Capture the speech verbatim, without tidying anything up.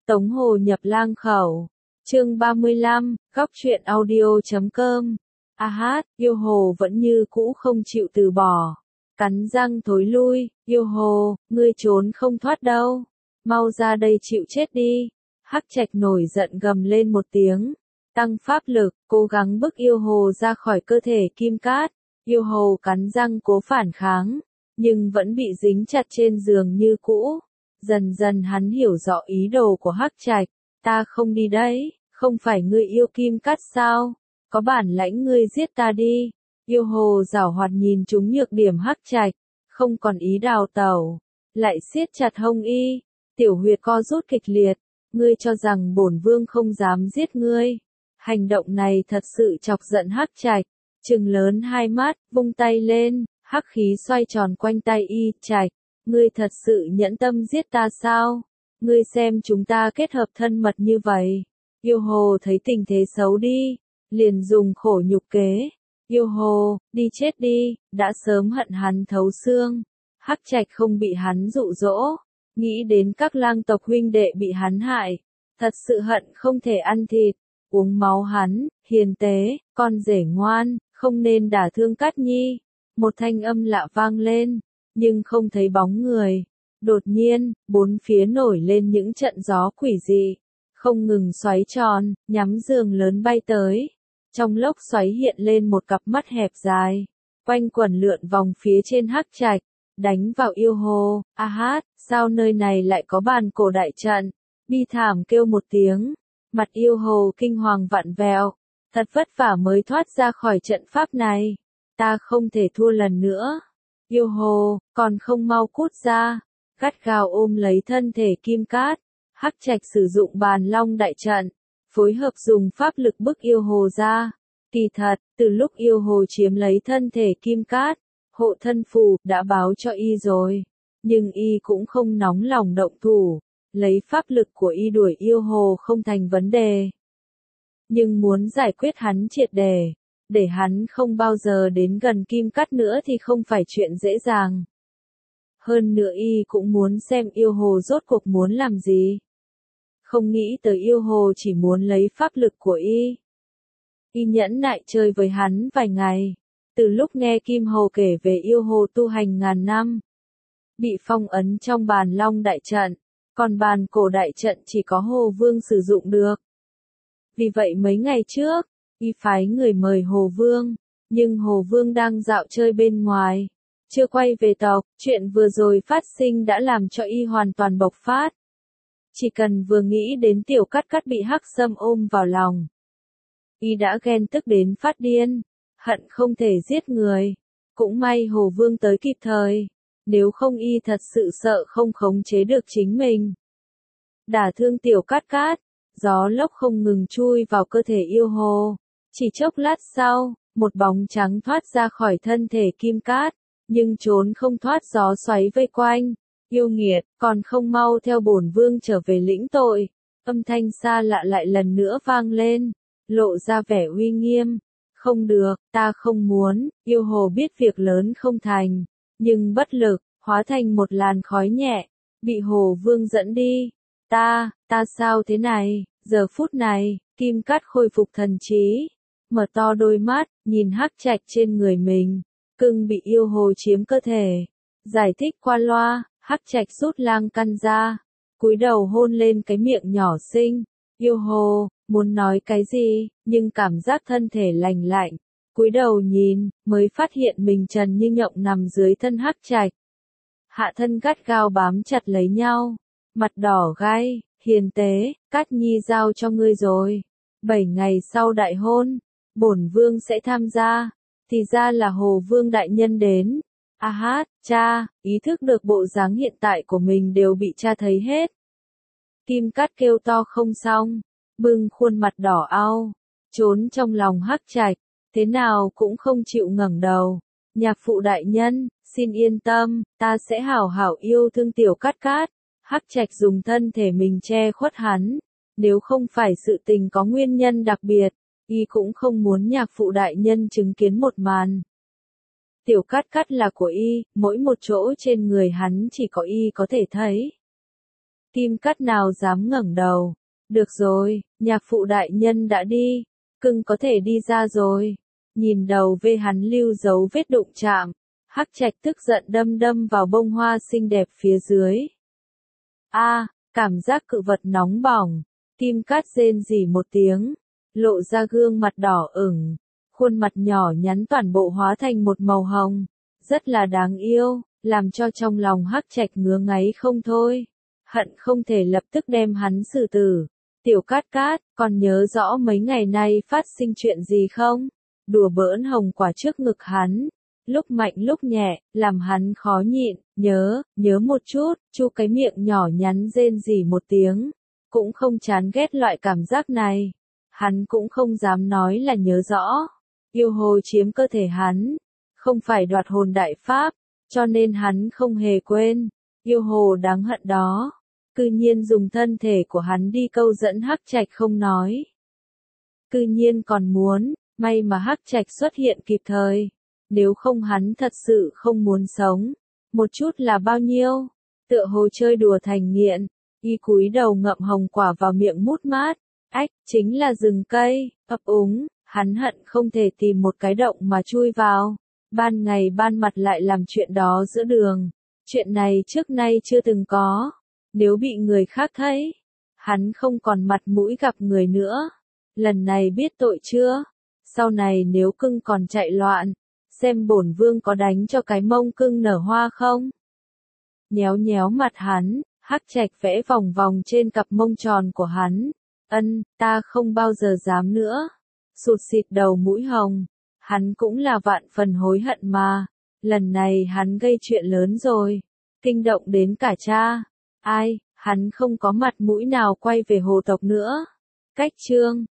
Tống Hồ nhập lang khẩu. Chương ba mươi lăm, góc truyện audio chấm com. A hát, Yêu Hồ vẫn như cũ không chịu từ bỏ. Cắn răng thối lui, Yêu Hồ, ngươi trốn không thoát đâu. Mau ra đây chịu chết đi. Hắc Trạch nổi giận gầm lên một tiếng. Tăng pháp lực, cố gắng bức Yêu Hồ ra khỏi cơ thể Kim Cát. Yêu Hồ cắn răng cố phản kháng, nhưng vẫn bị dính chặt trên giường như cũ. Dần dần hắn hiểu rõ ý đồ của Hắc Trạch. Ta không đi đấy, không phải ngươi yêu Kim Cát sao? Có bản lãnh ngươi giết ta đi. Yêu Hồ giảo hoạt nhìn trúng nhược điểm Hắc Trạch, không còn ý đào tẩu, lại siết chặt hông y. Tiểu huyệt co rút kịch liệt. Ngươi cho rằng bổn vương không dám giết ngươi? Hành động này thật sự chọc giận Hắc Trạch, trừng lớn hai mắt, vung tay lên, hắc khí xoay tròn quanh tay y. Trạch, ngươi thật sự nhẫn tâm giết ta sao? Ngươi xem chúng ta kết hợp thân mật như vậy. Yêu Hồ thấy tình thế xấu đi, liền dùng khổ nhục kế. Yêu Hồ, đi chết đi, đã sớm hận hắn thấu xương. Hắc Trạch không bị hắn dụ dỗ, nghĩ đến các lang tộc huynh đệ bị hắn hại, thật sự hận không thể ăn thịt, uống máu hắn. Hiền tế, con rể ngoan, không nên đả thương Cát Nhi. Một thanh âm lạ vang lên, nhưng không thấy bóng người. Đột nhiên, bốn phía nổi lên những trận gió quỷ dị, không ngừng xoáy tròn, nhắm giường lớn bay tới. Trong lốc xoáy hiện lên một cặp mắt hẹp dài, quanh quẩn lượn vòng phía trên Hắc Trạch, đánh vào Yêu Hồ. A hát, sao nơi này lại có bàn cổ đại trận? Bi thảm kêu một tiếng, mặt Yêu Hồ kinh hoàng vặn vẹo, thật vất vả mới thoát ra khỏi trận pháp này. Ta không thể thua lần nữa. Yêu Hồ, còn không mau cút ra. Gắt gao ôm lấy thân thể Kim Cát. Hắc Trạch sử dụng bàn long đại trận, phối hợp dùng pháp lực bức Yêu Hồ ra. Kỳ thật, từ lúc Yêu Hồ chiếm lấy thân thể Kim Cát, hộ thân phù đã báo cho y rồi, nhưng y cũng không nóng lòng động thủ, lấy pháp lực của y đuổi Yêu Hồ không thành vấn đề. Nhưng muốn giải quyết hắn triệt để, để hắn không bao giờ đến gần Kim Cát nữa thì không phải chuyện dễ dàng. Hơn nữa y cũng muốn xem Yêu Hồ rốt cuộc muốn làm gì. Không nghĩ tới Yêu Hồ chỉ muốn lấy pháp lực của y. Y nhẫn nại chơi với hắn vài ngày, từ lúc nghe Kim Hồ kể về Yêu Hồ tu hành ngàn năm, bị phong ấn trong bàn long đại trận, còn bàn cổ đại trận chỉ có Hồ Vương sử dụng được. Vì vậy mấy ngày trước, y phái người mời Hồ Vương, nhưng Hồ Vương đang dạo chơi bên ngoài, chưa quay về tộc. Chuyện vừa rồi phát sinh đã làm cho y hoàn toàn bộc phát. Chỉ cần vừa nghĩ đến Tiểu Cát Cát bị Hắc Sâm ôm vào lòng, y đã ghen tức đến phát điên, hận không thể giết người. Cũng may Hồ Vương tới kịp thời, nếu không y thật sự sợ không khống chế được chính mình, đả thương Tiểu Cát Cát. Gió lốc không ngừng chui vào cơ thể Yêu Hồ. Chỉ chốc lát sau, một bóng trắng thoát ra khỏi thân thể Kim Cát, nhưng trốn không thoát gió xoáy vây quanh. Yêu nghiệt, còn không mau theo bổn vương trở về lĩnh tội. Âm thanh xa lạ lại lần nữa vang lên, lộ ra vẻ uy nghiêm. Không được, ta không muốn. Yêu Hồ biết việc lớn không thành, nhưng bất lực, hóa thành một làn khói nhẹ, bị Hồ Vương dẫn đi. Ta, ta sao thế này? Giờ phút này, Kim Cát khôi phục thần trí, mở to đôi mắt, nhìn Hắc Trạch trên người mình, cưng bị Yêu Hồ chiếm cơ thể. Giải thích qua loa, Hắc Trạch rút lang căn ra, cúi đầu hôn lên cái miệng nhỏ xinh. Yêu Hồ muốn nói cái gì, nhưng cảm giác thân thể lành lạnh, cúi đầu nhìn, mới phát hiện mình trần như nhộng nằm dưới thân Hắc Trạch. Hạ thân gắt gao bám chặt lấy nhau, mặt đỏ gai. Hiền tế, Cát Nhi giao cho ngươi rồi. Bảy ngày sau đại hôn, bổn vương sẽ tham gia. Thì ra là Hồ Vương đại nhân đến. A hát, cha, ý thức được bộ dáng hiện tại của mình đều bị cha thấy hết. Kim Cát kêu to không xong, bưng khuôn mặt đỏ au, trốn trong lòng Hắc Trạch, thế nào cũng không chịu ngẩng đầu. Nhạc phụ đại nhân, xin yên tâm, ta sẽ hảo hảo yêu thương Tiểu Cát Cát. Hắc Trạch dùng thân thể mình che khuất hắn, nếu không phải sự tình có nguyên nhân đặc biệt, y cũng không muốn nhạc phụ đại nhân chứng kiến một màn. Tiểu Cát Cát là của y, mỗi một chỗ trên người hắn chỉ có y có thể thấy. Kim Cát nào dám ngẩng đầu. Được rồi, nhạc phụ đại nhân đã đi, cưng có thể đi ra rồi. Nhìn đầu vê hắn lưu dấu vết đụng chạm, Hắc Trạch tức giận đâm đâm vào bông hoa xinh đẹp phía dưới. A, cảm giác cự vật nóng bỏng, Kim Cát rên rỉ một tiếng, lộ ra gương mặt đỏ ửng, khuôn mặt nhỏ nhắn toàn bộ hóa thành một màu hồng, rất là đáng yêu, làm cho trong lòng Hắc Trạch ngứa ngáy không thôi, hận không thể lập tức đem hắn xử tử. Tiểu Cát Cát, còn nhớ rõ mấy ngày nay phát sinh chuyện gì không? Đùa bỡn hồng quả trước ngực hắn, lúc mạnh lúc nhẹ, làm hắn khó nhịn, nhớ, nhớ một chút, chu cái miệng nhỏ nhắn rên rỉ một tiếng, cũng không chán ghét loại cảm giác này. Hắn cũng không dám nói là nhớ rõ, yêu hồ chiếm cơ thể hắn, không phải đoạt hồn đại pháp, cho nên hắn không hề quên, yêu hồ đáng hận đó. Cư nhiên dùng thân thể của hắn đi câu dẫn Hắc Trạch không nói. Cư nhiên còn muốn, may mà Hắc Trạch xuất hiện kịp thời. Nếu không hắn thật sự không muốn sống. Một chút là bao nhiêu? Tựa hồ chơi đùa thành nghiện. Y cúi đầu ngậm hồng quả vào miệng mút mát. Ách, chính là rừng cây, ấp úng. Hắn hận không thể tìm một cái động mà chui vào. Ban ngày ban mặt lại làm chuyện đó giữa đường. Chuyện này trước nay chưa từng có. Nếu bị người khác thấy, hắn không còn mặt mũi gặp người nữa. Lần này biết tội chưa? Sau này nếu cưng còn chạy loạn, xem bổn vương có đánh cho cái mông cưng nở hoa không? Nhéo nhéo mặt hắn, Hắc Trạch vẽ vòng vòng trên cặp mông tròn của hắn. Ân, ta không bao giờ dám nữa. Sụt xịt đầu mũi hồng. Hắn cũng là vạn phần hối hận mà. Lần này hắn gây chuyện lớn rồi. Kinh động đến cả cha. Ai, hắn không có mặt mũi nào quay về hồ tộc nữa. Cách chương